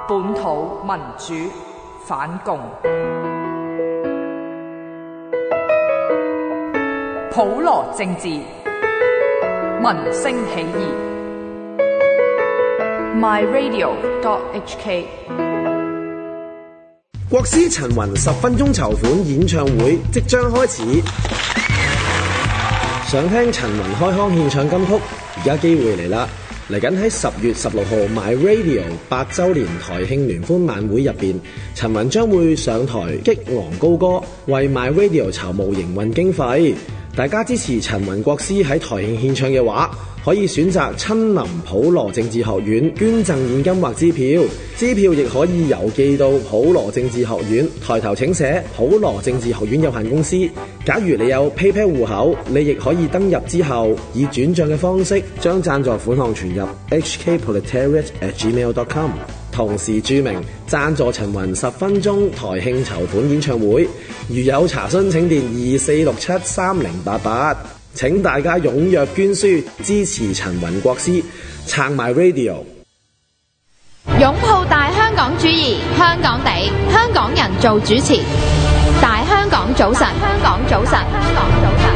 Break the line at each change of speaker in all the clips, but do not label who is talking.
本土民主反共，普羅政治，民聲起義。myradio.hk
國師陳雲10分鐘籌款演唱會即將開始，想聽陳雲開腔獻唱金曲，而家機會嚟啦！嚟緊喺10月16號 MyRadio 8週年台慶聯歡晚會入邊，陳雲將會上台激昂高歌，為 MyRadio 籌募營運經費。大家支持陳雲國師喺台慶獻唱嘅話，可以選擇親臨普羅政治學院捐贈現金或支票，支票亦可以郵寄到普羅政治學院，抬頭請寫普羅政治學院有限公司。假如你有 PayPal 戶口，你亦可以登入之後以轉賬嘅方式將贊助款項存入 hkproletariat@gmail.com， 同時注明贊助陳雲10分鐘台慶籌款演唱會。如有查詢請電24673088。請大家踴躍捐書支持陳雲國師，撐埋 Radio，
擁抱大香港主義，香港地，香港人做主持。大香港早晨，香港早晨，香港早晨。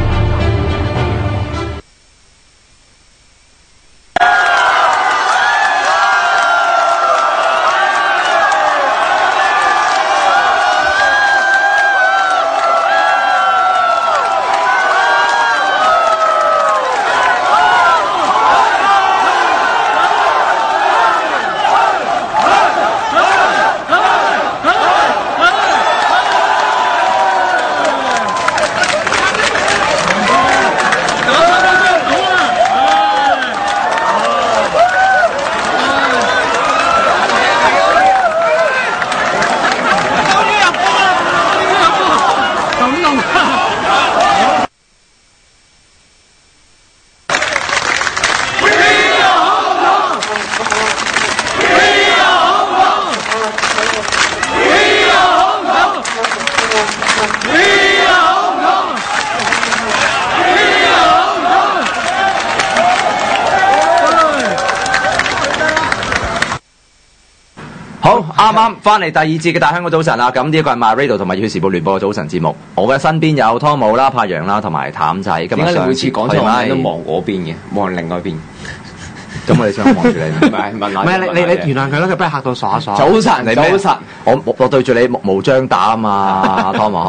啱啱翻嚟第二節嘅大香港早晨啦，咁呢一個係 MyRadio 同埋《熱血時報》聯播嘅早晨節目。我嘅身邊有湯姆啦、柏楊啦同埋譚仔。點解你每次講錯我都望嗰邊嘅，望另外一邊？咁我哋想望住你，唔係問下。唔係你原諒佢啦，佢俾嚇到傻傻。早晨，你早晨，我對住你目無張膽啊嘛，湯姆。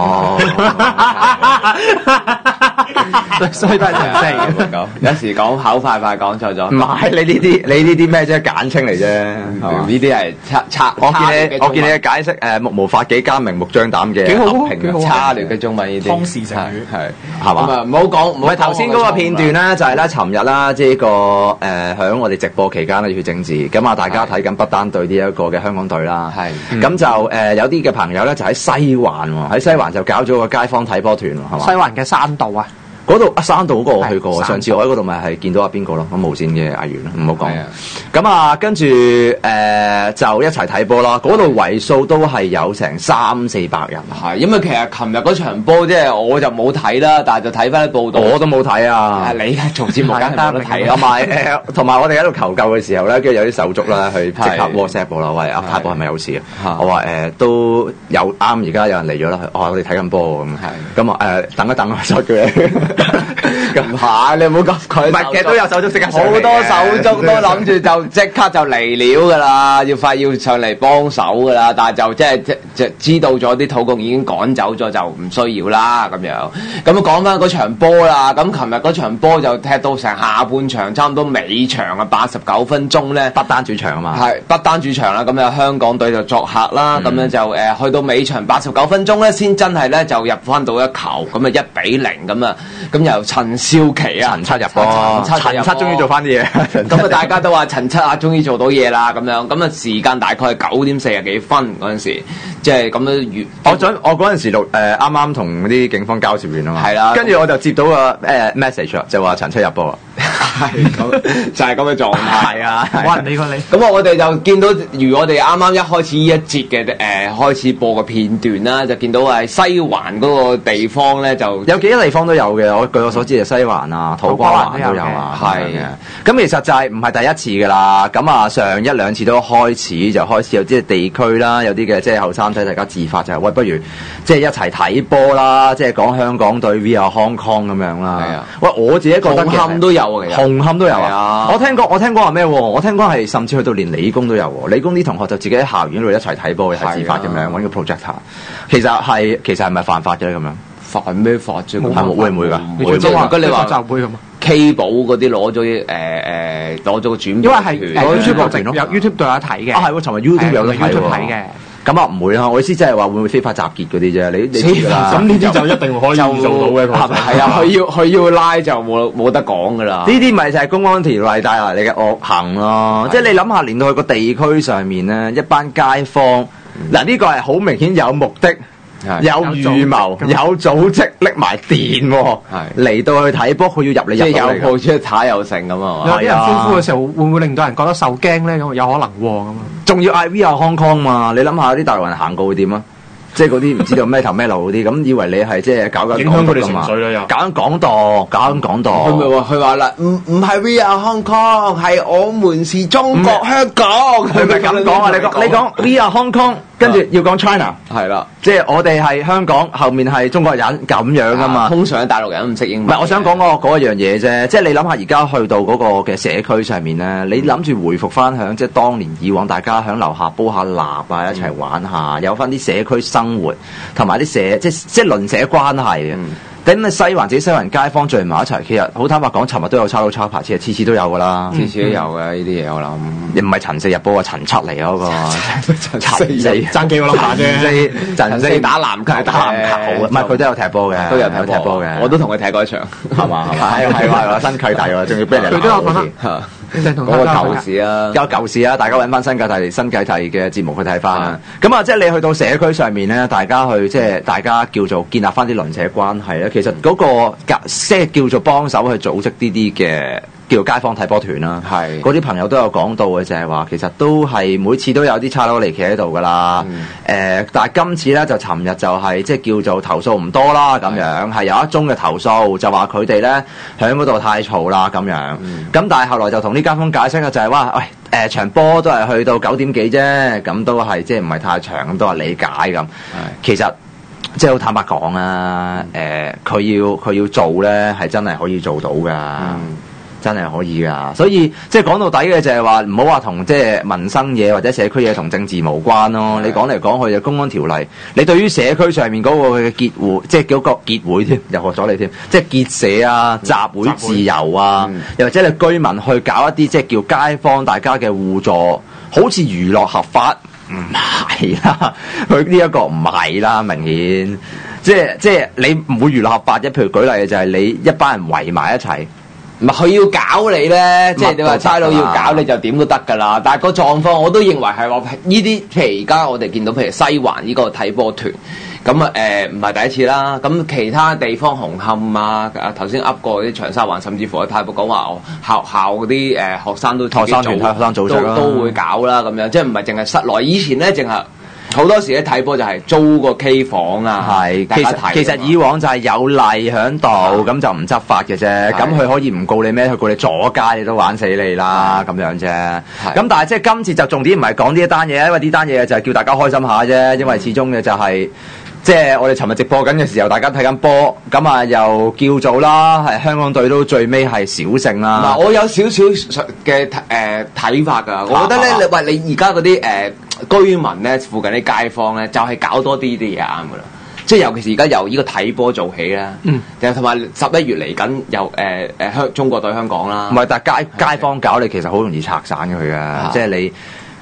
所以都係常識嘅，有時講口快講錯咗。唔係你呢啲咩啫？簡稱嚟啫，呢啲係差。我見你嘅解釋目無法紀加明目張膽嘅合評差劣嘅中文呢啲。通事成語係嘛？唔好講。唔係頭先嗰個片段咧，就係咧尋日啦，即係呢個響我哋直播期間咧，熱血政治咁啊，大家睇緊不單對呢一個嘅香港隊啦。係咁就有啲嘅朋友咧，就喺西環喎，喺西環就搞咗個街坊睇波團喎，係嘛？西環嘅山道啊！嗰度山道嗰個我去過，上次我喺嗰度咪係見到阿邊個咯，咁無線嘅藝員咯，唔好講。咁啊，跟住就一齊睇波啦。嗰度為數都係有成300-400人。係，因為其實琴日嗰場波即係我就冇睇啦，但係就睇翻啲報道。我都冇睇啊！你做節目梗係冇得睇啦。同埋我哋喺度求救嘅時候咧，跟住有啲手足啦，去即刻 WhatsApp 我啦，喂阿太保係咪有事啊？我話都有啱，而家有人嚟咗啦。我哋睇緊波咁。咁啊等一等啊，再叫你。咁係，你唔好急佢。唔係，其實都有手足即刻上嚟嘅。好多手足都諗住就即刻就嚟料㗎啦，要上嚟幫手㗎啦。但係就即知道咗啲土共已經趕走咗，就唔需要啦咁樣。咁講翻嗰場波啦，咁琴日嗰場波就踢到成下半場，差唔多尾場啊，89分鐘咧，不單主場啊嘛。係不單主場啦，咁啊香港隊就作客啦，咁樣就去到尾場89分鐘咧，先真係咧就入翻到一球，咁啊1-0咁啊。咁由陳少琪啊，陳七入波，陳七終於做翻啲嘢。咁啊，大家都話陳七啊，終於做到嘢啦咁樣。咁啊，時間大概係9點40幾分嗰陣時，即係咁樣。我嗰陣時錄啱啱同啲警方交涉完啊嘛。係啦。跟住我就接到個message 就話陳七入波啦。 就係咁嘅狀態啊！
冇人理過你。
咁我哋就見到，如我哋啱啱一開始呢一節嘅開始播嘅片段啦，就見到係西環嗰個地方咧，就
有幾多地方都有嘅。據我所知，係西環啊、土瓜灣都有啊。係嘅。咁其實就係唔係第一次㗎啦。咁啊，上一兩次都開始有啲地區啦，有啲嘅即係後生仔大家自發就係喂，不如即係一齊睇波啦，即係講香港對 We Are Hong Kong 咁樣啦。係啊。喂，我自己覺得
紅磡都有嘅，
紅磡都有啊。
我
聽講話咩？我聽講係甚至去到連理工都有。理工啲同學就自己喺校園度一齊睇波，一齊自發咁樣揾個 projector。其實係咪犯法嘅咧？咁樣
犯咩法啫？
會唔會㗎？
會即係話你話集會咁啊
？K 寶嗰啲攞咗攞咗個轉，因
為係 YouTube 有 YouTube 都有得睇嘅。
係喎，尋日 YouTube 有得睇
嘅。
咁啊唔會啦，我意思即係話會唔會非法集結嗰啲啫？你知㗎啦。
咁呢啲就一定可以做到嘅。
係啊，佢要拉就冇得講㗎啦。
呢啲咪就係公安條例帶嚟嘅惡行咯。即係你諗下，連到去個地區上面咧，一班街坊嗱呢個係好明顯有目的。有預謀、有組織，拎埋電嚟到去睇波，佢要入嚟，即係
有鋪出睇有成咁啊！
有啲人歡呼嘅時候，會唔會令到人覺得受驚咧？咁有可能喎咁啊！
仲要嗌 We Are Hong Kong 嘛？你諗下啲大陸人行過會點啊？即係嗰啲唔知道咩頭咩路嗰啲，咁以為你係即係搞緊
影響佢哋情緒啦，又
搞緊港獨，搞緊港獨。
佢話啦，唔係 We Are Hong Kong，係我們是中國香港。
佢咪咁講啊？你講 We Are Hong Kong，跟住要講 China，
係啦，
即係我哋係香港，後面係中國人咁樣噶嘛。
通常大陸人都唔識英文。
唔係，我想講嗰一樣嘢啫。即係你諗下，而家去到嗰個嘅社區上面咧，你諗住回復翻響即係當年以往大家響樓下煲下蠟啊，一齊玩下，有翻啲社區生活。同埋啲即係鄰舍關係嘅，咁你西環自己西環街坊聚埋一齊，其實好坦白講，尋日都有抄到抄牌，次次都有噶啦，
次次都有嘅呢啲嘢我諗。
你唔係陳四日報啊，陳七嚟嗰個陳四
爭幾個諗法啫。
陳四打籃球唔係佢都有踢波嘅，
都有踢波嘅，我都同佢踢過一場，係嘛？
係新契弟喎，仲要俾人
佢都有講啦。
嗰個舊事啊，
有舊事啊！大家揾翻新界題嘅節目去睇翻啦。咁啊，即係你去到社區上面咧，大家去即係大家叫做建立翻啲鄰舍關係咧。其實嗰個即係叫做幫手去組織呢啲嘅叫做街坊睇波團啦。係嗰啲朋友都有講到嘅，就係話其實都係每次都有啲差佬嚟企喺度噶啦。但係今次咧就尋日就係即係叫做投訴唔多啦咁樣，係有一宗嘅投訴就話佢哋咧喺嗰度太嘈啦咁樣。咁但係後來就同啲街坊解釋嘅就係話，喂場波都係去到9點幾啫，咁都係即係唔係太長，咁都係理解咁。其實即係好坦白講啊，佢要做咧係真係可以做到㗎。真係可以㗎，所以即係講到底嘅就係話唔好話同即係民生嘢或者社區嘢同政治無關咯。你講嚟講去就公安條例，你對於社區上面嗰個嘅結會，即係嗰個結會添，又學咗你添，即係結社啊、集會自由啊，又或者你居民去搞一啲即係叫街坊大家嘅互助，好似娛樂合法，唔係啦，佢呢一個唔係啦，明顯即係你唔會娛樂合法啫。譬如舉例就係你一班人圍埋一齊。
唔係佢要搞你咧，即係你話差佬要搞你就點都得㗎啦。但係個狀況我都認為係話呢啲，譬如而家我哋見到譬如西環呢個睇波團，咁啊唔係第一次啦。咁其他地方紅磡啊，頭先噏過啲長沙灣，甚至乎喺太保講話學校嗰啲學生都自己都會搞啦咁樣，即係唔係淨係室內。以前咧淨係。好多時咧睇波就係租個 K 房啊，係
其實以往就係有例喺度，咁就唔執法嘅啫。咁佢可以唔告你咩？佢告你阻街，你都玩死你啦咁樣啫。咁但係即係今次就重點唔係講呢一單嘢，因為呢單嘢就係叫大家開心下啫。因為始終嘅就係即係我哋尋日直播緊嘅時候，大家睇緊波，咁啊又叫做啦，係香港隊都最尾係小勝啦。
嗱，我有少少嘅睇法㗎，我覺得咧，你而家嗰啲居民咧，附近啲街坊咧，就係搞多啲嘢啱噶啦。即係尤其是而家由呢個睇波做起啦，同埋11月嚟緊又中國對香港啦。
唔係，但係街坊搞你其實好容易拆散佢㗎，即係你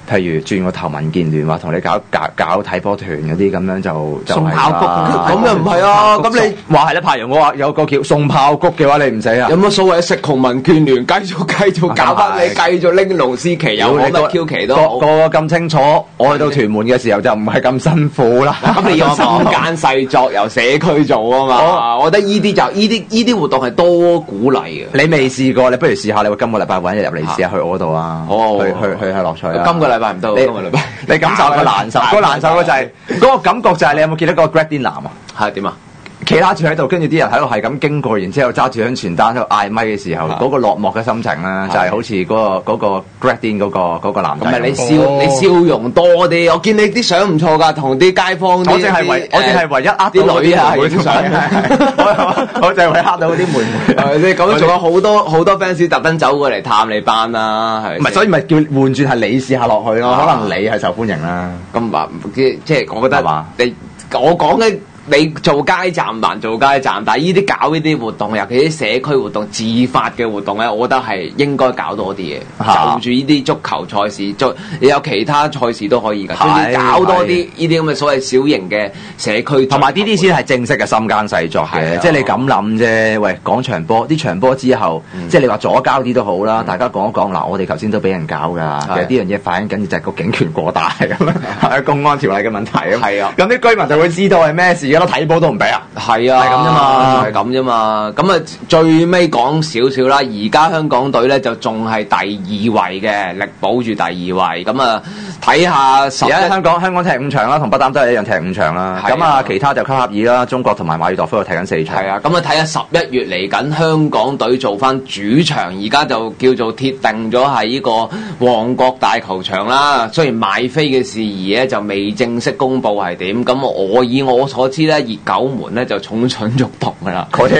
譬如轉個頭民建聯話同你搞睇波團嗰啲咁樣就
送炮谷
咁又唔係啊？咁你
話係啦，派人我話有個叫送炮谷嘅話，你唔死啊？
有乜所謂？食窮民建聯繼續搞翻你，繼續拎龍獅旗，有乜 Q 旗都好。
個咁清楚，我去到屯門嘅時候就唔係咁辛苦啦。
咁你要民間細作由社區做啊嘛。我覺得依啲活動係多鼓勵嘅。
你未試過，你不如試下。你今個禮拜揾一日入嚟試下去我嗰度啊！去下樂趣啦。
今個禮拜唔得，今個禮拜
你感受個難受，個難受嘅就係嗰個感覺就係你有冇見到嗰個 Grad Dinner 啊？
係點啊？
企拉住喺度，跟住啲人喺度係咁經過，然之後揸住張傳單喺度嗌咪嘅時候，嗰個落寞嘅心情咧，就係好似嗰個 Grad Din 嗰個男仔。
咁咪你笑容多啲，我見你啲相唔錯㗎，同啲街坊。我淨係
唯一呃啲女啊影相，我淨係唯一呃到啲妹妹。
你咁仲有好多 fans 特登走過嚟探你班啦，係。
唔係，所以咪叫換轉係你試下落去咯，可能你係受歡迎啦。
咁話即係我覺得我講嘅。你做街站難做街站，但係呢啲搞呢啲活動，尤其啲社區活動、自發嘅活動咧，我覺得係應該搞多啲嘢。就住呢啲足球賽事，你有其他賽事都可以㗎。搞多啲呢啲咁嘅所謂小型嘅社區，
同埋呢啲先係正式嘅心間細作嘅。即係你咁諗啫。喂，講場波，啲場波之後，即係你話左交啲都好啦。大家講一講嗱，我哋頭先都俾人搞㗎。其實呢樣嘢反映緊就係個警權過大咁樣，公安條例嘅問題啊。
係啊，
咁啲居民就會知道係咩事。睇波都唔俾啊！
係啊，係咁啫嘛，係咁啫嘛。咁啊，最尾講少少啦。而家香港隊咧就仲係第二位嘅，力保住第二位。咁啊，睇下而家香港踢5場啦，同不丹都係一樣踢5場啦。咁啊，其他就卡塔爾啦、中國同埋馬爾代夫又踢緊4場。係啊，咁啊睇下11月嚟緊香港隊做翻主場，而家就叫做鐵定咗係呢個旺角大球場啦。雖然買飛嘅事宜咧就未正式公佈係點，咁以我所知咧，熱狗門咧就蠢蠢欲動㗎啦。
我聽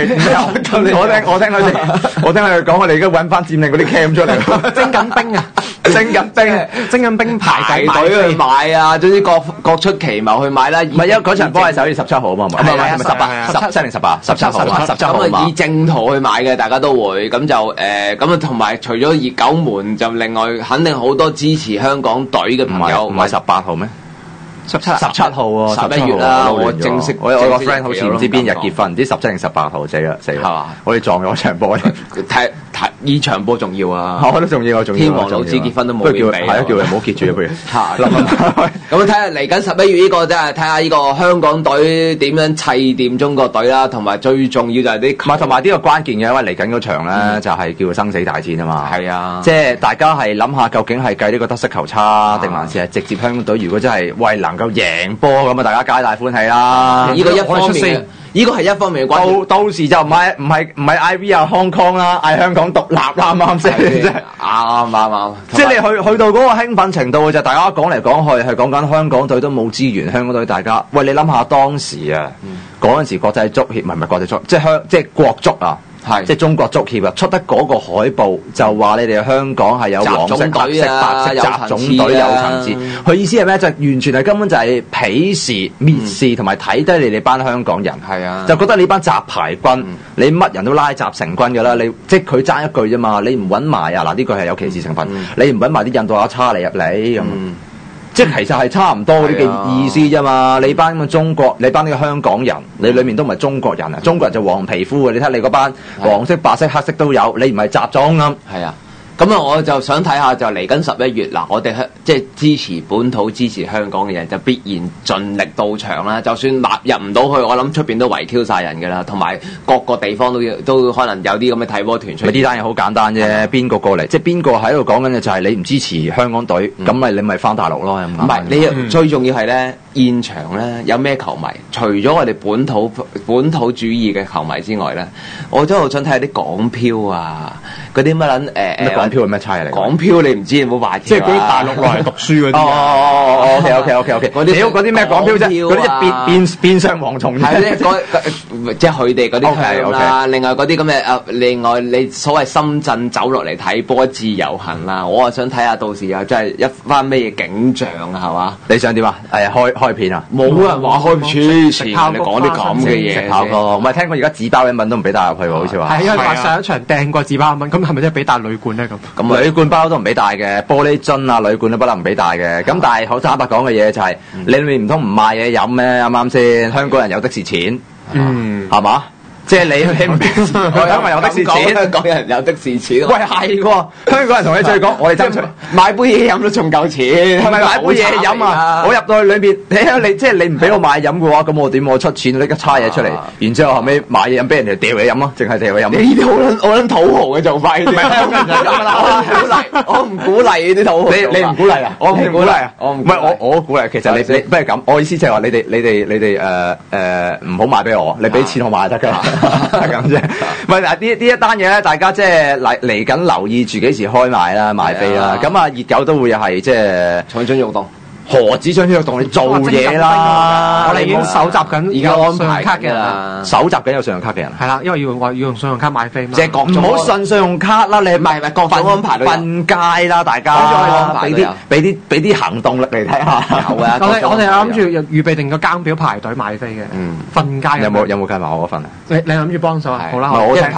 佢哋講，我哋而家揾翻佔領嗰啲 cam 出嚟，徵緊兵排
隊去買啊！總之各出奇謀去買啦。唔係，因為嗰場波係11月17號啊嘛，唔係17定18，17號啊，17號咁啊，以正途去買嘅，大家都會咁就咁啊，同埋除咗熱狗門，就另外肯定好多支持香港隊嘅朋友。
唔係18號咩？17號喎
，11月啦，我正式
我個 friend 好似唔知邊日結婚，唔知17定18號，死啦！係嘛？我哋撞咗場波，
睇呢場波重要啊！
我都重要，
天王老子結婚都冇面俾，
係啊，叫佢唔好結住啊，不如。
咁睇下嚟緊11月呢個真係睇下呢個香港隊點樣砌掂中國隊啦，同埋最重要就係啲，
同埋呢個關鍵嘅，因為嚟緊嗰場咧就係叫做生死大戰啊嘛。
係啊，
即係大家係諗下究竟係計呢個得失球差，定還是係直接香港隊如果真係為能夠贏波咁啊，大家皆大歡喜啦。
呢個一方面。呢個係一方面嘅關係，
到時就唔係 IV 啊 Hong Kong 啦，嗌香港獨立啦，啱唔啱先？
啱。
即係你去到嗰個興奮程度就大家講嚟講去係講緊香港隊都冇資源，香港隊大家喂，你諗下當時啊，嗰陣時國際足協唔係國際足，即係國足啊。係，即係中國足協啊，出得嗰個海報就話你哋香港係有黃色、黑色、白色雜種隊有層次。佢意思係咩？就完全係根本就係鄙視、蔑視同埋睇低你哋班香港人。係啊，就覺得你班雜牌軍，你乜人都拉雜成軍㗎啦。你即係佢爭一句啫嘛，你唔揾埋啊嗱，呢個係有歧視成分。你唔揾埋啲印度阿叉嚟入嚟咁。即係其實係差唔多啲嘅意思啫嘛，你班咁嘅中國，你班呢個香港人，你裏面都唔係中國人啊，中國人就黃皮膚嘅，你睇你嗰班黃色、白色、黑色都有，你唔係雜種咁。係啊。咁啊，我就想睇下就嚟緊11月嗱，我哋即係支持本土、支持香港嘅人，就必然盡力到場啦。就算入唔到去，我諗出邊都圍 Q 晒人㗎啦，同埋各個地方都可能有啲咁嘅睇波團出嚟。呢單嘢好簡單啫，邊個過嚟？即係邊個喺度講緊嘅就係你唔支持香港隊，咁你咪翻大陸咯。唔係，你最重要係咧，現場咧有咩球迷？除咗我哋本土主義嘅球迷之外咧，我真係好想睇下啲港漂啊，嗰啲乜撚港漂係咩差嚟？港漂你唔知有冇話？即係嗰啲大陸落嚟讀書嗰啲。OK。嗰啲咩港漂啫？嗰啲變相蝗蟲啫。即係佢哋嗰啲係啦。另外嗰啲咁嘅另外你所謂深圳走落嚟睇波自由行啦，我啊想睇下到時又真係一番咩景象啊，係嘛？你想點啊？開片啊？冇人話開片，你講啲咁嘅嘢。食炮哥，唔係聽講而家紙包一蚊都唔俾帶入去喎，好似話。係因為話上一場掟過紙包一蚊，咁係咪真係俾帶旅館咧？咁
咁。
鋁罐包都唔俾帶嘅，玻璃樽啊、鋁罐都不能唔俾帶嘅。咁但係好坦白講嘅嘢就係，你裏面唔通唔賣嘢飲咩？啱啱先？香港人有的是錢，係嘛？即係你唔我因為有的是錢，
香港人有的是錢。
喂係喎，香港人同你再講，我哋爭取
買杯嘢飲都仲夠錢，
係咪買杯嘢飲啊？我入到去裏邊，你即係你唔俾我買飲嘅話，咁我點我出錢拎一叉嘢出嚟，然之後後尾買嘢飲俾人哋掉嘢飲咯，淨係掉嘢飲。
呢啲好撚土豪嘅做法，唔係香港人就飲啦。我唔鼓勵呢啲土豪。
你唔鼓勵啊？我唔鼓勵啊！唔係我鼓勵。其實你不如咁，我意思就係話你哋唔好買俾我，你俾錢我買就得㗎啦。咁啫，唔係嗱呢一單嘢咧，大家即係嚟緊留意住幾時開賣啦、買飛啦。咁啊，熱狗都會係即係
蠢蠢欲動。
何止想呢個動力做嘢啦！
我哋已經搜集緊
而家安排
卡嘅人啦，
搜集緊有信用卡嘅人。
係啦，因為要用信用卡買飛嘛。
即係唔好信信用卡啦，你唔係各種安排瞓街啦，大家俾啲行動力嚟睇下。
有啊，
我哋諗住預備定個更表排隊買飛嘅。瞓街
有冇計埋我嗰份啊？
你諗住幫手啊？好啦，
我想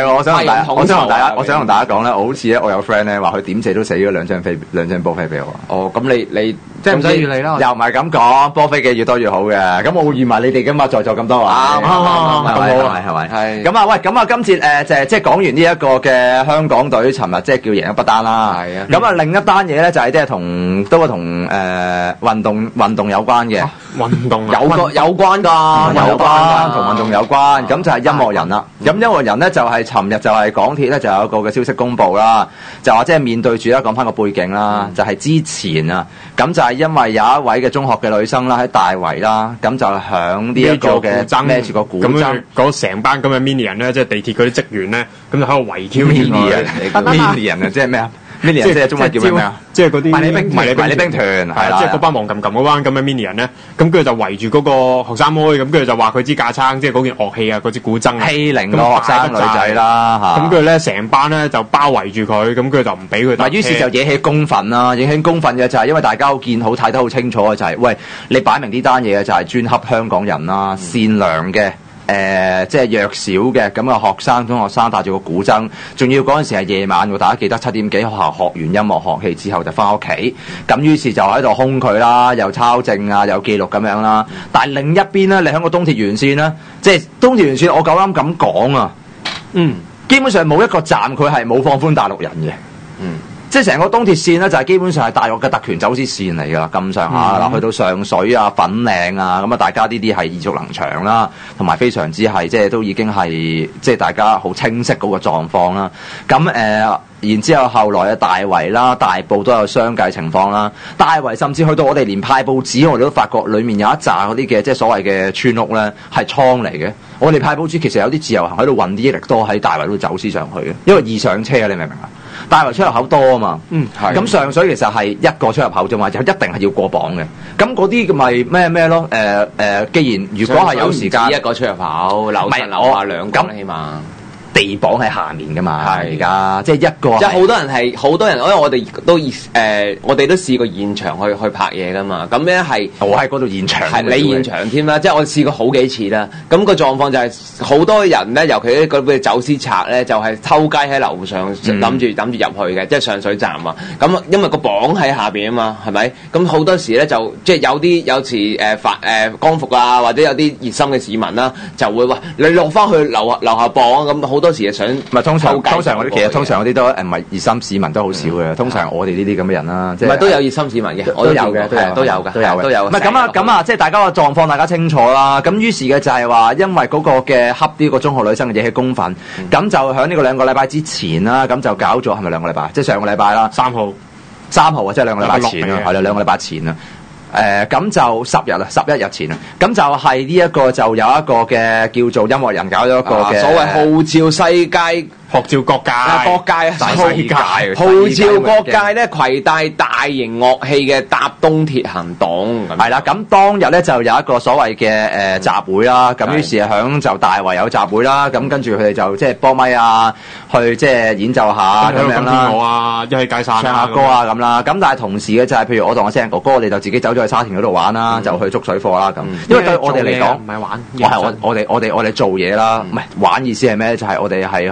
同大家講咧，我好似咧，我有 friend 咧話佢點死都死咗兩張波飛俾我。
哦，咁你
即係唔使預你啦。
又唔係咁講，波飛嘅越多越好嘅。咁我會預埋你哋噶嘛，在座咁多位。啱，係咪？係。咁啊，喂，咁啊，今次即係講完呢一個嘅香港隊，尋日即係叫贏一筆單啦。係啊。咁啊，另一單嘢咧就係即係同運動有關嘅。
運動
有關㗎，
同運動有關。咁就係音樂人啦。咁音樂人咧就係尋日就係港鐵咧就有一個嘅消息公佈啦，就話即係面對住啦，講翻個背景啦，就係之前啊，咁就係因為有一位嘅中學嘅女生啦，喺大圍啦，咁就響呢一個嘅孭住個古箏，
咁嗰成班咁嘅 mini 人咧，即係地鐵嗰啲職員咧，咁就喺度圍 Q
mini 人啊，即係咩啊？mini 人即係中文叫咩啊？
即係嗰啲
迷你兵團係啦，
即係嗰班黃冚冚嗰班咁嘅 mini 人咧，咁跟住就圍住嗰個學生妹，咁跟住就話佢支架撐，即係嗰件樂器啊，嗰支古箏
欺凌個學生女仔啦嚇。
咁跟住咧，成班咧就包圍住佢，咁跟住就唔俾佢搭車。
於是就惹起公憤啦，惹起公憤嘅就係因為大家都見好睇得好清楚嘅就係，喂，你擺明呢單嘢就係專恰香港人啦，善良嘅。即係弱小嘅咁嘅中學生帶住個古箏，仲要嗰陣時係夜晚喎，大家記得7點幾學校學完音樂學戲之後就翻屋企，咁於是就喺度兇佢啦，又抄證啊，又記錄咁樣啦。但係另一邊咧，你喺個東鐵沿線咧，即係東鐵沿線，我夠膽咁講啊，基本上冇一個站佢係冇放寬大陸人嘅，即係成個東鐵線咧，就係基本上係大陸嘅特權走私線嚟㗎啦，咁上下啦，去到上水啊、粉嶺啊，咁啊，大家呢啲係耳熟能詳啦，同埋非常之係即係都已經係即係大家好清晰嗰個狀況啦。咁然之後來啊大圍啦、大埔都有相繼情況啦。大圍甚至去到我哋連派報紙，我哋都發覺裡面有一紮嗰啲嘅即係所謂嘅村屋咧係倉嚟嘅。我哋派報紙其實有啲自由行喺度運啲益力多喺大圍度走私上去嘅，因為易上車啊，你明唔明啊？大圍出入口多啊嘛，咁上水其實係一個出入口啫嘛，就一定係要過磅嘅。咁嗰啲咪咩咯？既然如果係有時間，
一個出入口，樓下兩個起碼。
地磅喺下面噶嘛，而家即係一個。
即係好多人，因為我哋都試過現場去拍嘢噶嘛。咁咧係
我喺嗰度現場，
係你現場添啦。即係我試過好幾次啦。咁個狀況就係好多人咧，尤其嗰啲走私賊咧，就係偷雞喺樓上諗住入去嘅，即係上水站啊。咁因為個磅喺下邊啊嘛，係咪？咁好多時咧就即係有時光復啊，或者有啲熱心嘅市民啦，就會話你落翻去樓下磅咁好多。當時係想，
唔係通常嗰啲，其實通常嗰啲都唔係熱心市民都好少嘅。通常我哋呢啲咁嘅人啦，即係
都有熱心市民嘅，我都有嘅，都有嘅。
唔係咁啊，即係大家個狀況大家清楚啦。咁於是嘅就係話，因為嗰個嘅恰呢個中學女生嘅惹起公憤，咁就喺呢個2個禮拜之前啦，咁就搞咗係咪2個禮拜？即係上個禮拜啦，3號啊，即係2個禮拜前啦，係啦，2個禮拜前啦。咁就11日前啊，咁就係呢一個就有一個嘅叫做音樂人搞咗一個嘅
所謂號召世界。
號召各界，
號召各界咧攜帶大型樂器嘅搭東鐵行動，
係啦。咁當日咧就有一個所謂嘅集會啦。咁於是響就大圍有集會啦。咁跟住佢哋就即係幫咪啊，去即係演奏下咁樣啦。
我啊，一起解散，
唱下歌啊咁啦。咁但係同時嘅就係譬如我同我聲哥哥，我哋就自己走咗去沙田嗰度玩啦，就去捉水貨啦咁。因為對我哋嚟講，
唔係玩，
我哋做嘢啦，唔係玩意思係咩？就係我哋係去。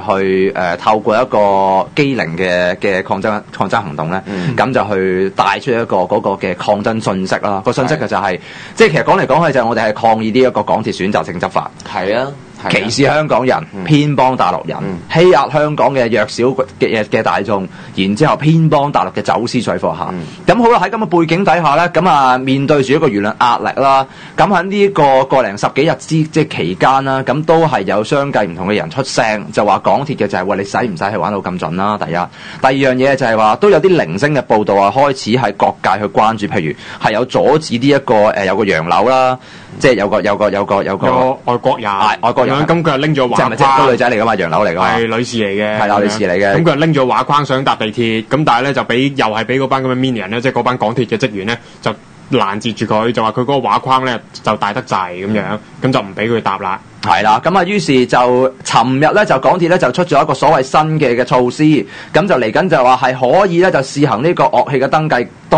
去透過一個機靈嘅抗爭行動咧，咁就去帶出一個嗰個嘅抗爭信息啦。個信息嘅就係即係其實講嚟講去就係我哋係抗議呢一個港鐵選擇性執法。
係啊。
歧視香港人，偏幫大陸人，欺壓香港嘅弱小嘅大眾，然之後偏幫大陸嘅走私水貨客。咁好啦，喺咁嘅背景底下咧，咁啊面對住一個輿論壓力啦，咁喺呢個零十幾日即係期間啦，咁都係有相繼唔同嘅人出聲，就話港鐵嘅就係話你使唔使去玩到咁盡啦？第一，第二樣嘢就係話都有啲零星嘅報道啊，開始喺各界去關注，譬如係有阻止呢一個有個洋樓啦。即係有個
外國人，咁佢係拎咗畫框，
即係個女仔嚟噶嘛，洋樓嚟噶嘛，
係女士嚟嘅，
係啦，女士嚟嘅。
咁佢係拎咗畫框想搭地鐵，咁但係咧就又係俾嗰班咁嘅 mini 人咧，即係嗰班港鐵嘅職員咧就攔截住佢，就話佢嗰個畫框咧就大得滯咁樣，咁就唔俾佢搭啦。
係啦，咁啊，於是就尋日咧就港鐵咧就出咗一個所謂新嘅措施，咁就嚟緊就話係可以咧就試行呢個樂器嘅登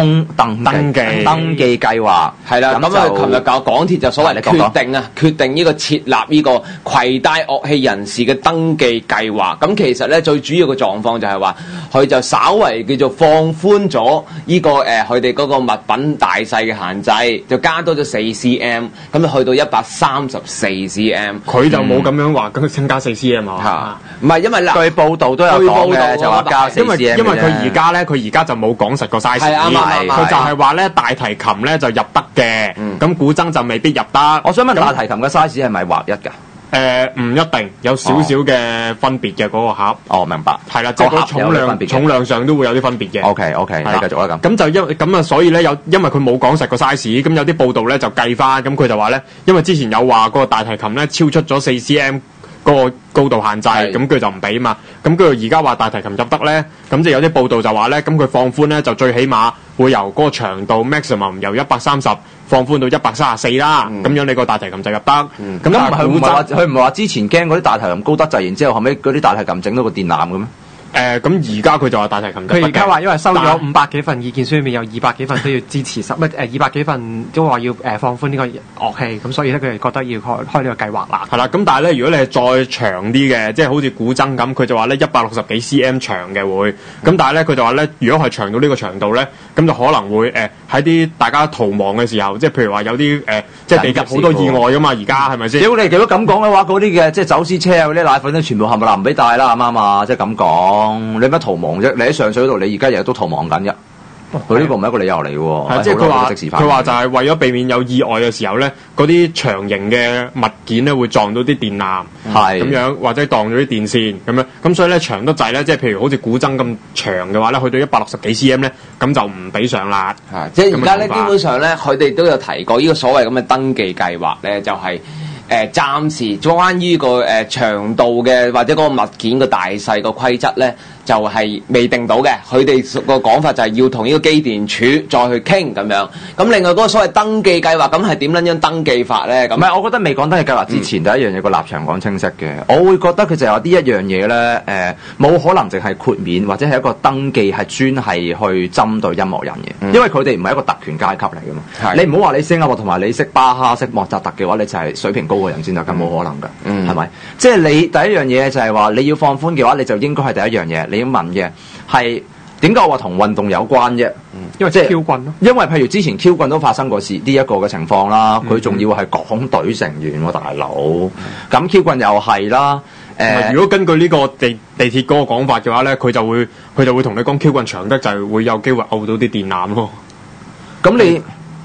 記計劃。係啦，咁啊，
琴日港鐵就所謂決定呢個設立呢個攜帶樂器人士嘅登記計劃。咁其實咧最主要嘅狀況就係話，佢就稍為叫做放寬咗呢個佢哋嗰個物品大細嘅限制，就加多咗4 cm， 咁就去到134 cm。
佢就冇咁樣話，咁佢增加4 cm
啊？唔係，因為
據報道都有講嘅，就話加4 cm。
因為佢而家就冇講實個 size，佢就係話咧大提琴咧就入得嘅，咁古箏就未必入得。
我想問大提琴嘅 size 係咪劃一㗎？
唔一定，有少少嘅分別嘅嗰個盒。
哦，明白。
係啦，即係個重量上都會有啲分別嘅。
OK，你繼續啦咁。
咁就咁啊，所以咧因為佢冇講實個 size，咁有啲報道咧就計翻，咁佢就話咧，因為之前有話個大提琴咧超出咗4 cm 嗰個高度限制，咁佢就唔俾嘛。咁佢而家話大提琴入得咧，咁就有啲報道就話咧，咁佢放寬咧就最起碼會由嗰個長度 maximum 由130。放寬到134啦，咁樣你個大提琴就入得。咁
佢唔係話之前驚嗰啲大提琴高得滯，然之後後尾嗰啲大提琴整到個電纜嘅咩？
咁而家佢就話大提琴，
佢而家話因為收咗500幾份意見書，裏面有200幾份都要支持200幾份都話要放寬呢個樂器，咁所以咧佢哋覺得要開呢個計劃啦。
係啦，咁但係咧如果你係再長啲嘅，即係好似古箏咁，佢就話咧160幾 cm 長嘅會，咁但係咧佢就話咧，如果係長到呢個長度咧，咁就可能會喺啲大家逃亡嘅時候，即係譬如話有啲即係地鐵好多意外噶嘛，而家係咪先？
如果咁講嘅話，嗰啲嘅即係走私車啊，嗰啲奶粉都全部冚唪唥唔俾帶啦，啱唔啱啊？即係咁講。你乜逃亡啫？你喺上水嗰度，你而家日日都逃亡緊啫。佢呢個唔係一個理由嚟喎。
係即係佢話就係為咗避免有意外嘅時候咧，嗰啲長形嘅物件咧會撞到啲電纜，係咁樣或者撞咗啲電線咁樣。咁所以咧長得滯咧，即係譬如好似古箏咁長嘅話咧，去到160幾 cm 咧，咁就唔俾上啦。
係即係而家咧，基本上咧，佢哋都有提過呢個所謂咁嘅登記計劃咧，就係。暫時關於個長度嘅或者嗰個物件個大細個規則咧，就係未定到嘅。佢哋個講法就係要同呢個機電署再去傾咁樣。咁另外嗰個所謂登記計劃，咁係點樣登記法咧？咁
唔係，我覺得未講登記計劃之前，第一樣嘢個立場講清晰嘅。我會覺得佢就係話呢一樣嘢咧，冇可能淨係豁免或者係一個登記係專係去針對音樂人嘅，因為佢哋唔係一個特權階級嚟㗎嘛。你唔好話你識音樂同埋你識巴哈、識莫扎特嘅話，你就係水平高個人先得，咁冇可能㗎，係咪？即係你第一樣嘢就係話你要放寬嘅話，你就應該係第一樣嘢，你要問嘅係點解我話同運動有關啫？
因為即係 Q 棍咯。
因為譬如之前 Q 棍都發生過呢一個嘅情況啦，佢仲要係港隊成員喎，大佬。咁 Q 棍又係啦。
如果根據呢個地鐵嗰個講法嘅話咧，佢就會同你講 Q 棍長得就係會有機會漚到啲電纜咯。
咁你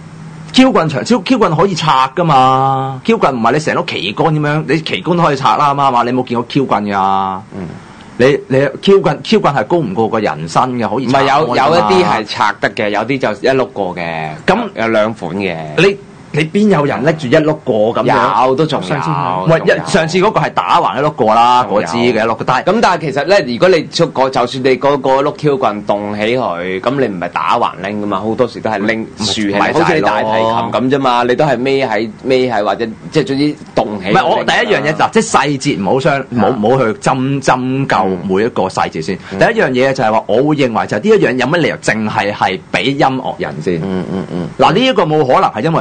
Q 棍長，Q 棍可以拆噶嘛？Q 棍唔係你成碌旗杆咁樣，你旗杆都可以拆啦，啱嘛？你冇見過 Q 棍㗎？你 Q 棍係高唔過個人身嘅，可以拆。
唔係有一啲係拆得嘅，有啲就一碌過嘅。咁有兩款嘅。
你邊有人拎住一碌過咁樣？
有都仲有。
上次嗰個係打橫一碌過啦，嗰支嘅一碌。但
係其實咧，如果你就算你嗰個碌 Q 棍動起佢，咁你唔係打橫拎噶嘛，好多時都係拎豎起，好似你大提琴咁啫嘛，你都係孭喺或者即係總之動起。唔係
我第一樣嘢嗱，即係細節唔好去針灸每一個細節先。第一樣嘢就係話，我會認為就係呢一樣有乜理由淨係俾音樂人先？嗱呢一個冇可能係因為人係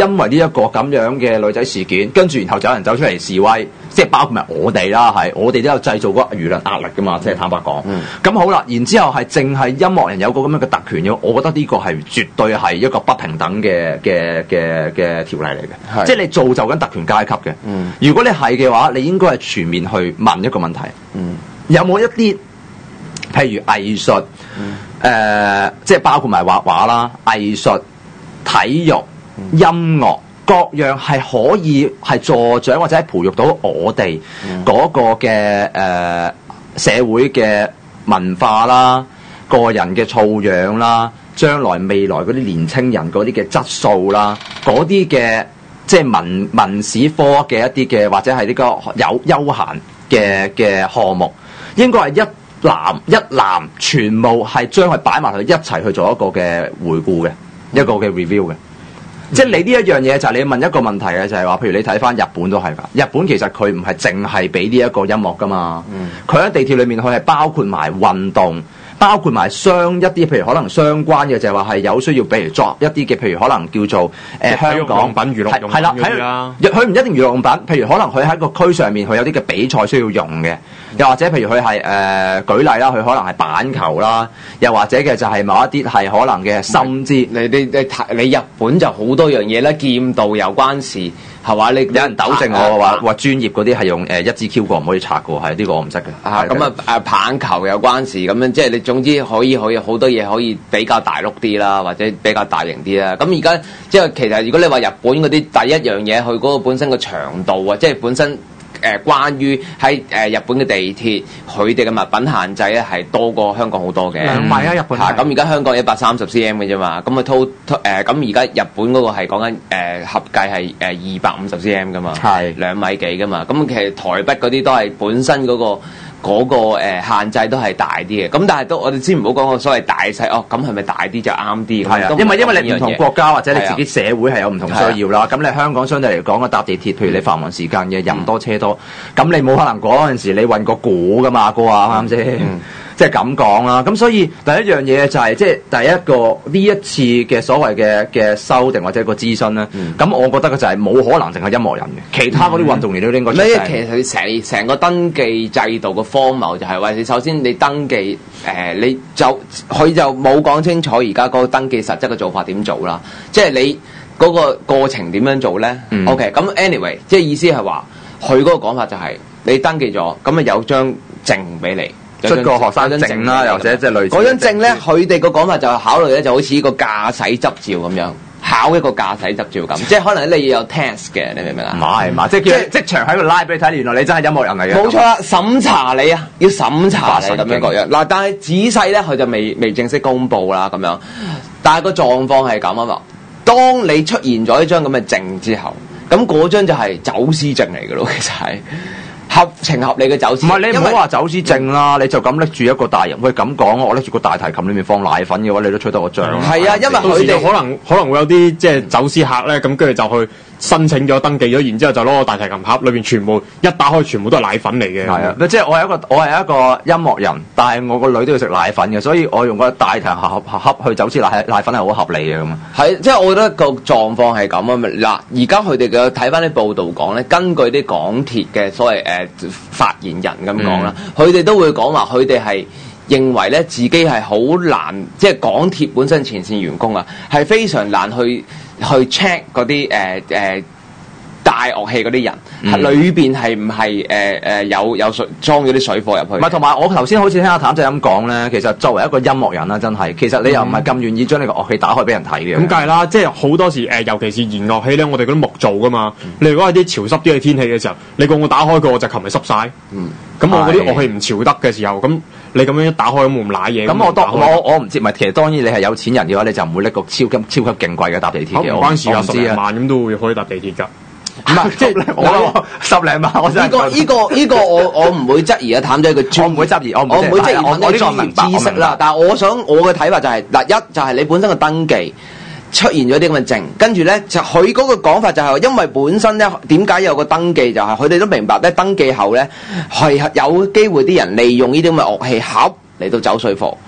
因為呢一個咁樣嘅女仔事件，跟住然後有人走出嚟示威，即係包括埋我哋啦，係我哋都有製造嗰個輿論壓力噶嘛，即係坦白講。咁好啦，然之後係淨係音樂人有個咁樣嘅特權嘅，我覺得呢個係絕對係一個不平等嘅條例嚟嘅，即係你造就緊特權階級嘅。如果你係嘅話，你應該係全面去問一個問題，有冇一啲譬如藝術，即係包括埋畫畫啦、藝術、體育、音樂各樣係可以係助長或者係培育到我哋嗰個嘅社會嘅文化啦、個人嘅素養啦、將來未來嗰啲年青人嗰啲嘅質素啦、嗰啲嘅即係文史科嘅一啲嘅或者係呢個休閒嘅項目，應該係一籃全部係將佢擺埋去一齊去做一個嘅回顧嘅一個嘅 review 嘅。即係你呢一樣嘢就係你問一個問題嘅，就係話，譬如你睇翻日本都係㗎。日本其實佢唔係淨係俾呢一個音樂㗎嘛，佢喺地鐵裏面佢係包括埋運動，包括埋一啲譬如可能相關嘅，就係話係有需要，譬如作一啲嘅，譬如可能叫做香港
娛樂用品係啦，
佢唔一定娛樂用品，譬如可能佢喺個區上面佢有啲嘅比賽需要用嘅，又或者譬如佢係舉例啦，佢可能係板球啦，又或者嘅就係某一啲係可能嘅甚至
你日本就好多樣嘢咧，劍道有關事。係嘛？你有
人糾正我話專業嗰啲係用一支 Q 過唔可以拆過，係呢個我唔識嘅。
咁棒球有關事咁樣，即係你總之可以好多嘢可以比較大碌啲啦，或者比較大型啲啦。咁而家即係其實如果你話日本嗰啲第一樣嘢，佢嗰個本身個長度啊，即係本身。關於喺日本嘅地鐵，佢哋嘅物品限制咧係多過香港好多嘅。
2米啊，日本係。
咁而家香港130 cm 嘅啫嘛，咁咁而家日本嗰個係講緊合計係250 cm 噶嘛，係2米幾噶嘛。咁其實台北嗰啲都係本身嗰個限制都係大啲嘅。咁但係都我哋先唔好講個所謂大細哦，咁係咪大啲就啱啲？係啊，
因為你唔同國家或者你自己社會係有唔同需要啦。咁你香港相對嚟講搭地鐵，譬如你繁忙時間嘅人多車多，咁你冇可能嗰陣時你運個鼓噶嘛，哥啊啱先？即係咁講啦。咁所以第一樣嘢就係即係第一個呢一次嘅所謂嘅修訂或者個諮詢咧。咁我覺得嘅就係冇可能淨係音樂人嘅，其他嗰啲運動員都應該出聲。
其實成個登記制度嘅荒謬就係話，你首先你登記佢就冇講清楚而家嗰個登記實質嘅做法點做啦。即係你嗰個過程點樣做咧？OK， 咁 anyway， 即係意思係話，佢嗰個講法就係你登記咗，咁啊有張證俾你。
出個學生證啦，又或者即係類似
嗰張證咧，佢哋個講法就係考慮咧，就好似個駕駛執照咁樣，考一個駕駛執照咁，即係可能你要有 test 嘅，你明唔明啊？
唔係，即係即場喺度拉俾你睇，原來你真係音樂人嚟嘅。
冇錯啦，審查你啊，要審查你咁樣各樣。嗱，但係仔細咧，佢就未正式公佈啦咁樣。但係個狀況係咁啊嘛，當你出現咗一張咁嘅證之後，咁嗰張就係走私證嚟嘅咯，其實係。合情合理嘅走私，
唔係你唔好話走私證啦，你就咁拎住一個大型，喂咁講，我拎住個大提琴裏面放奶粉嘅話，你都吹得我脹啦。
係啊，因為佢哋
可能會有啲即係走私客咧，咁跟住就去申請咗登記咗，然之後就攞個大提琴盒，裏邊全部一打開，全部都係奶粉嚟嘅。
係啊，即係我係一個音樂人，但係我個女都要食奶粉嘅，所以我用個大提琴盒去走私奶粉係好合理嘅咁啊。
係，即係我覺得個狀況係咁啊。嗱，而家佢哋嘅睇翻啲報道講咧，根據啲港鐵嘅所謂發言人咁講啦，佢哋都會講話，佢哋係認為咧自己係好難，即係港鐵本身前線員工啊，係非常難去 check 嗰啲大樂器嗰啲人，裏邊係唔係有水裝咗啲水貨入去？
唔係，同埋我頭先好似聽阿譚仔咁講咧，其實作為一個音樂人啦，真係，其實你又唔係咁願意將你個樂器打開俾人睇嘅。
咁梗係啦，即係好多時尤其是弦樂器咧，我哋嗰啲木做噶嘛。你如果係啲潮濕啲嘅天氣嘅時候，你叫我打開佢，我隻琴咪濕晒。咁我嗰啲樂器唔潮得嘅時候，咁你咁樣一打開咁冇咁瀨嘢。
咁我唔知，唔係其實當然你係有錢人嘅話，你就唔會拎個超級勁貴嘅搭地鐵嘅。
唔關事啊，10零萬咁都會可以搭地鐵㗎。
唔係，即係我10零萬，我真係
呢個我唔會質疑啊，譚仔佢
我唔會質疑，我唔
會質疑
我呢個明白
知識啦。但係我嘅睇法就係嗱，一就係你本身嘅登記出現咗啲咁嘅證，跟住咧就佢嗰個講法就係因為本身咧點解有個登記就係佢哋都明白咧，登記後咧係有機會啲人利用呢啲咁嘅樂器盒嚟到走水貨。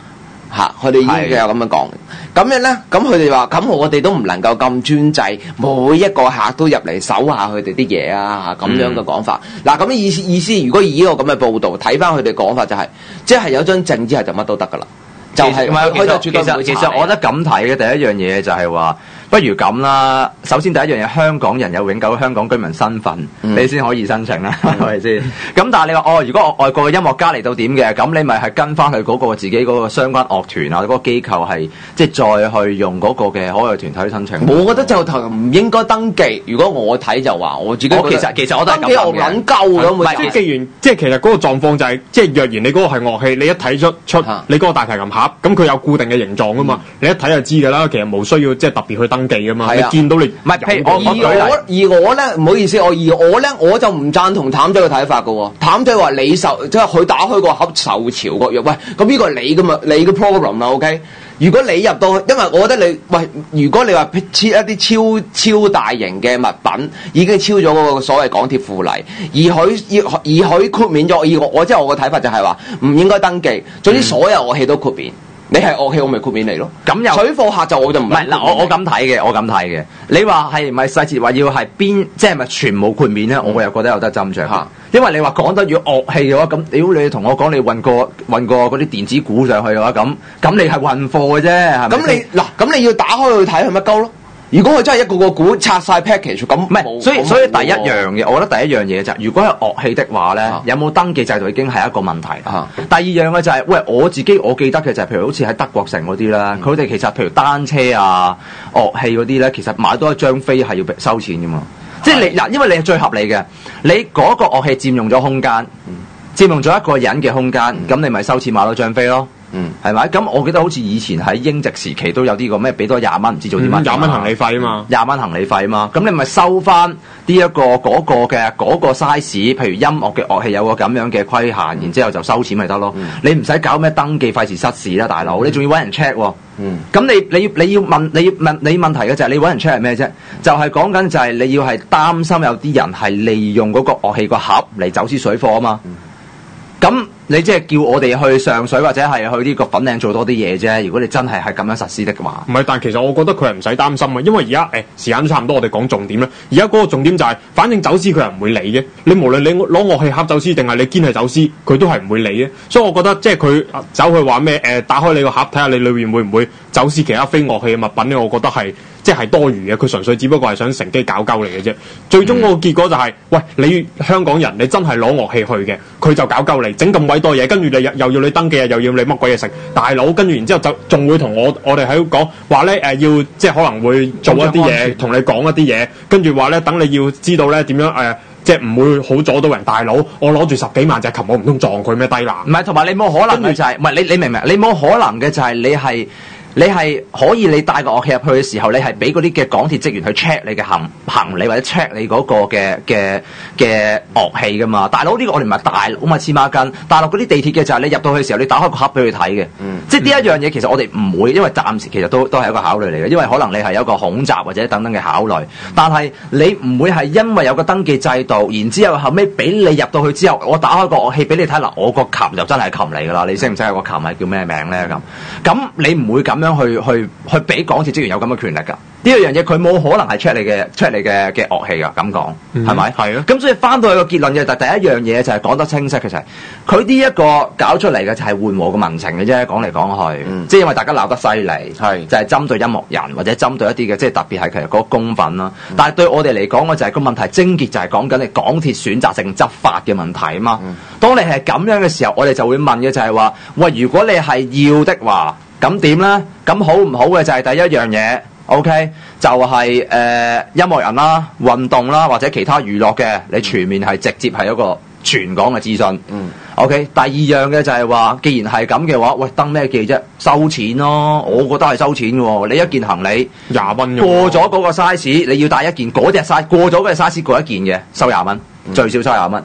嚇，佢哋已經有咁樣講。咁樣咧，咁佢哋話：咁我哋都唔能夠咁專制，每一個客都入嚟搜下佢哋啲嘢啊！咁樣嘅講法。嗱，咁意思，如果以呢個咁嘅報導睇翻佢哋講法，就係即係有張證之後就乜都得噶啦。就係
其實我覺得咁睇嘅第一樣嘢就係話，不如咁啦。首先第一樣嘢，香港人有永久香港居民身份，你先可以申請啦，係咪先？咁但係你話如果外國嘅音樂家嚟到點嘅，咁你咪係跟翻佢嗰個自己嗰個相關樂團啊，嗰個機構係即係再去用嗰個嘅海外團體申請。
我覺得就唔應該登記。如果我睇就話，我自己
其實我都係咁諗嘅。
登記我撚鳩咁，
唔係既然即係其實嗰個狀況就係，即係若然你嗰個係樂器，你一睇出你嗰個大提琴盒，咁佢有固定嘅形狀噶嘛，你一睇就知㗎啦。其實冇需要即係特別去登記㗎嘛。你見到你
唔係，譬如
我咧唔好意思，我就唔贊同譚仔嘅睇法㗎喎。譚仔話你受即係佢打開個盒受潮個藥，喂，咁呢個係你㗎嘛，你嘅 problem 啦 ，OK？如果你入到去，因為我覺得如果你話切一啲超大型嘅物品，已經超咗嗰個所謂港鐵附例，而佢豁免咗，我即係我嘅睇法就係話唔應該登記，總之所有樂器都豁免。你係樂器，我咪豁免你咯。咁又水貨客就我就唔係
嗱，我咁睇嘅，你話係唔係細節話要係邊，即係咪全部豁免咧？我又覺得有得斟酌。因為你話講得如果樂器嘅話，咁屌你同我講你運過嗰啲電子鼓上去嘅話，咁你係運貨嘅啫，係咪？
咁你要打開去睇係乜鳩咯？如果佢真係一個鼓拆晒 package，咁唔
係，所以第一樣嘢，我覺得第一樣嘢就係，如果係樂器的話咧，有冇登記制度已經係一個問題。第二樣嘅就係，喂，我記得嘅就係，譬如好似喺德國城嗰啲啦，佢哋其實譬如單車啊、樂器嗰啲咧，其實買多一張飛係要收錢㗎嘛。即係你嗱，因為你係最合理嘅，你嗰個樂器佔用咗空間，佔用咗一個人嘅空間，咁你咪收錢買多張飛咯。係咪？咁我記得好似以前喺英殖時期都有啲個咩，俾多20蚊唔知做啲乜
，20蚊行李費啊嘛
，20蚊行李費啊嘛。咁你咪收翻呢一個嗰個 size，譬如音樂嘅樂器有個咁樣嘅規限，然之後就收錢咪得咯。你唔使搞咩登記，費事失事啦，大佬。你仲要揾人 check 喎。咁你要問問題嘅就係你揾人 check 係咩啫？就係講緊就係你要係擔心有啲人係利用嗰個樂器個盒嚟走私水貨啊嘛。咁你即係叫我哋去上水或者係去呢個粉嶺做多啲嘢啫。如果你真係咁樣實施的話，
唔係，但其實我覺得佢係唔使擔心嘅，因為而家時間都差唔多，我哋講重點啦。而家嗰個重點就係，反正走私佢係唔會理嘅。你無論你攞樂器盒走私定係你堅係走私，佢都係唔會理嘅。所以我覺得即係佢走去話咩打開你個盒睇下你裏面會唔會走私其他非樂器嘅物品咧？我覺得係即係多餘嘅。佢純粹只不過係想乘機搞鳩嚟嘅啫。最終個結果就係，喂，你香港人你真係攞樂器去嘅，佢就搞鳩嚟整咁鬼多嘢，跟住你又要你登記啊，又要你乜鬼嘢食，大佬，跟住然之後就仲會同我哋喺度講話咧要即係可能會做一啲嘢，同你講一啲嘢，跟住話咧等你要知道咧點樣即係唔會好阻到人。大佬，我攞住10幾萬隻琴，我唔通撞佢咩低能？唔係，
同埋你冇可能嘅就係，唔係你明唔明？你冇可能嘅就係你係可以你帶個樂器入去嘅時候，你係俾嗰啲嘅港鐵職員去 check 你嘅行李或者 check 你嗰個嘅樂器噶嘛？大佬，呢個我哋唔係大陸嘛，黐孖筋。大陸嗰啲地鐵嘅就係你入到去嘅時候，你打開個盒俾佢睇嘅。即係呢一樣嘢其實我哋唔會，因為暫時其實都係一個考慮嚟嘅，因為可能你係有一個恐襲或者等等嘅考慮。但係你唔會係因為有個登記制度，然之後後尾俾你入到去之後，我打開個樂器俾你睇，嗱，我個琴就真係琴嚟㗎啦。你識唔識個琴係叫咩名咧？咁你唔會咁樣去俾港鐵職員有咁嘅權力㗎。呢一樣嘢佢冇可能係 check 你嘅樂器㗎，咁講係咪？係啊。咁所以翻到去個結論嘅，但第一樣嘢就係講得清晰嘅就係佢呢一個搞出嚟嘅就係緩和個民情嘅啫，講嚟講去，即係因為大家鬧得犀利，就係針對音樂人或者針對一啲嘅即係特別係其實嗰個公憤啦。但係對我哋嚟講嘅就係個問題症結就係講緊你港鐵選擇性執法嘅問題啊嘛。當你係咁樣嘅時候，我哋就會問嘅就係話，喂，如果你係要的話，咁點咧？咁好唔好嘅就係第一樣嘢。OK， 就係音樂人啦、運動啦或者其他娛樂嘅，你全面係直接係一個全港嘅資訊。OK， 第二樣嘅就係話，既然係咁嘅話，喂，登咩記啫？收錢咯，我覺得係收錢嘅喎。你一件行李
20蚊，
過咗嗰個 size，你要帶一件嗰隻 size，過咗嗰隻 size 過一件嘅，收20蚊，最少收20蚊。喂，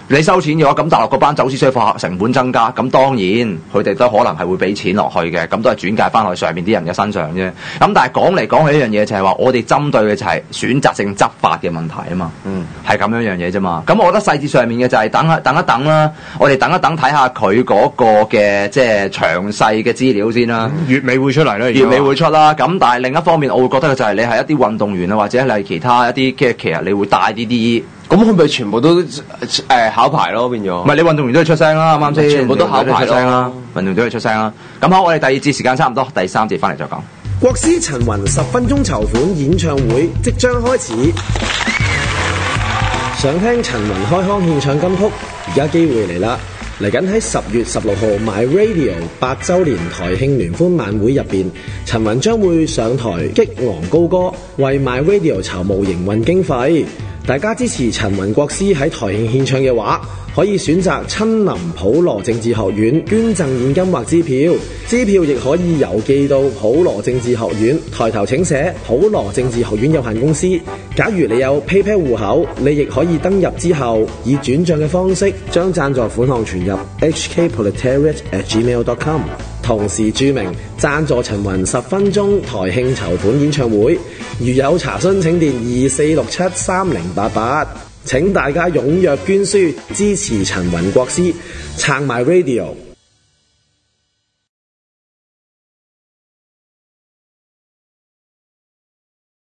你收錢嘅話，咁大陸嗰班走私水貨成本增加，咁當然佢哋都可能係會俾錢落去嘅，咁都係轉介翻去上面啲人嘅身上啫。咁但係講嚟講去一樣嘢就係話，我哋針對嘅就係選擇性執法嘅問題啊嘛，係咁樣嘢啫嘛。咁我覺得細節上面嘅就係等一等啦，我哋等一等睇下佢嗰個嘅即係詳細嘅資料先啦。
月尾會出嚟啦，
月尾會出啦。咁但係另一方面，我會覺得嘅就係你係一啲運動員啊，或者係其他一啲嘅，其實你會帶呢啲。
咁佢咪全部都考牌咯，變咗？
唔係你運動員都要出聲啦，啱啱先？
全部都考牌
啦，運動員都要出聲啦。咁好，我哋第二節時間差唔多，第三節翻嚟再講。
國師陳雲10分鐘籌款演唱會即將開始，想聽陳雲開腔獻唱金曲，而家機會嚟啦！嚟緊喺10月16號 My Radio 8週年台慶聯歡晚會入邊，陳雲將會上台激昂高歌，為 My Radio 籌募營運經費。大家支持陳雲國師喺台慶獻唱嘅話，可以選擇親臨普羅政治學院捐贈現金或支票，支票亦可以郵寄到普羅政治學院，抬頭請寫普羅政治學院有限公司。假如你有 PayPal 戶口，你亦可以登入之後以轉賬嘅方式將贊助款項存入 hkproletariat@gmail.com， 同時注明贊助陳雲10分鐘台慶籌款演唱會。如有查詢請電24673088。請大家踴躍捐書支持陳雲國師，撐埋 Radio。